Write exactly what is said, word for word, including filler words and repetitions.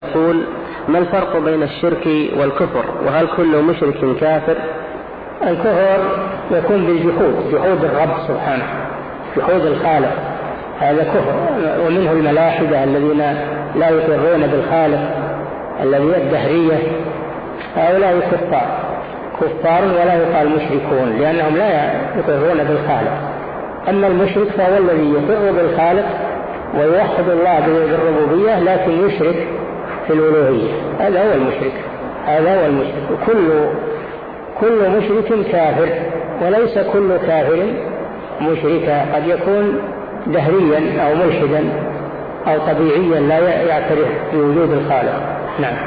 يقول: ما الفرق بين الشرك والكفر؟ وهل كل مشرك كافر؟ الكفر يكون بالجحود، جحود الرب سبحانه، جحود الخالق، هذا كفر. ومنه الملاحدة الذين لا يقرون بالخالق، الذي الدهرية، هؤلاء كفار كفار ولا يقال مشركون، لأنهم لا يقرون بالخالق. أما المشرك فهو الذي يقر بالخالق ويوحد الله بالربوبية لكن يشرك في الألوهية، هذا هو المشرك هذا هو المشرك كل كل مشرك كافر، وليس كل كافر مشركا، قد يكون دهريا أو ملحدا أو طبيعيا لا يعترف بوجود الخالق. نعم.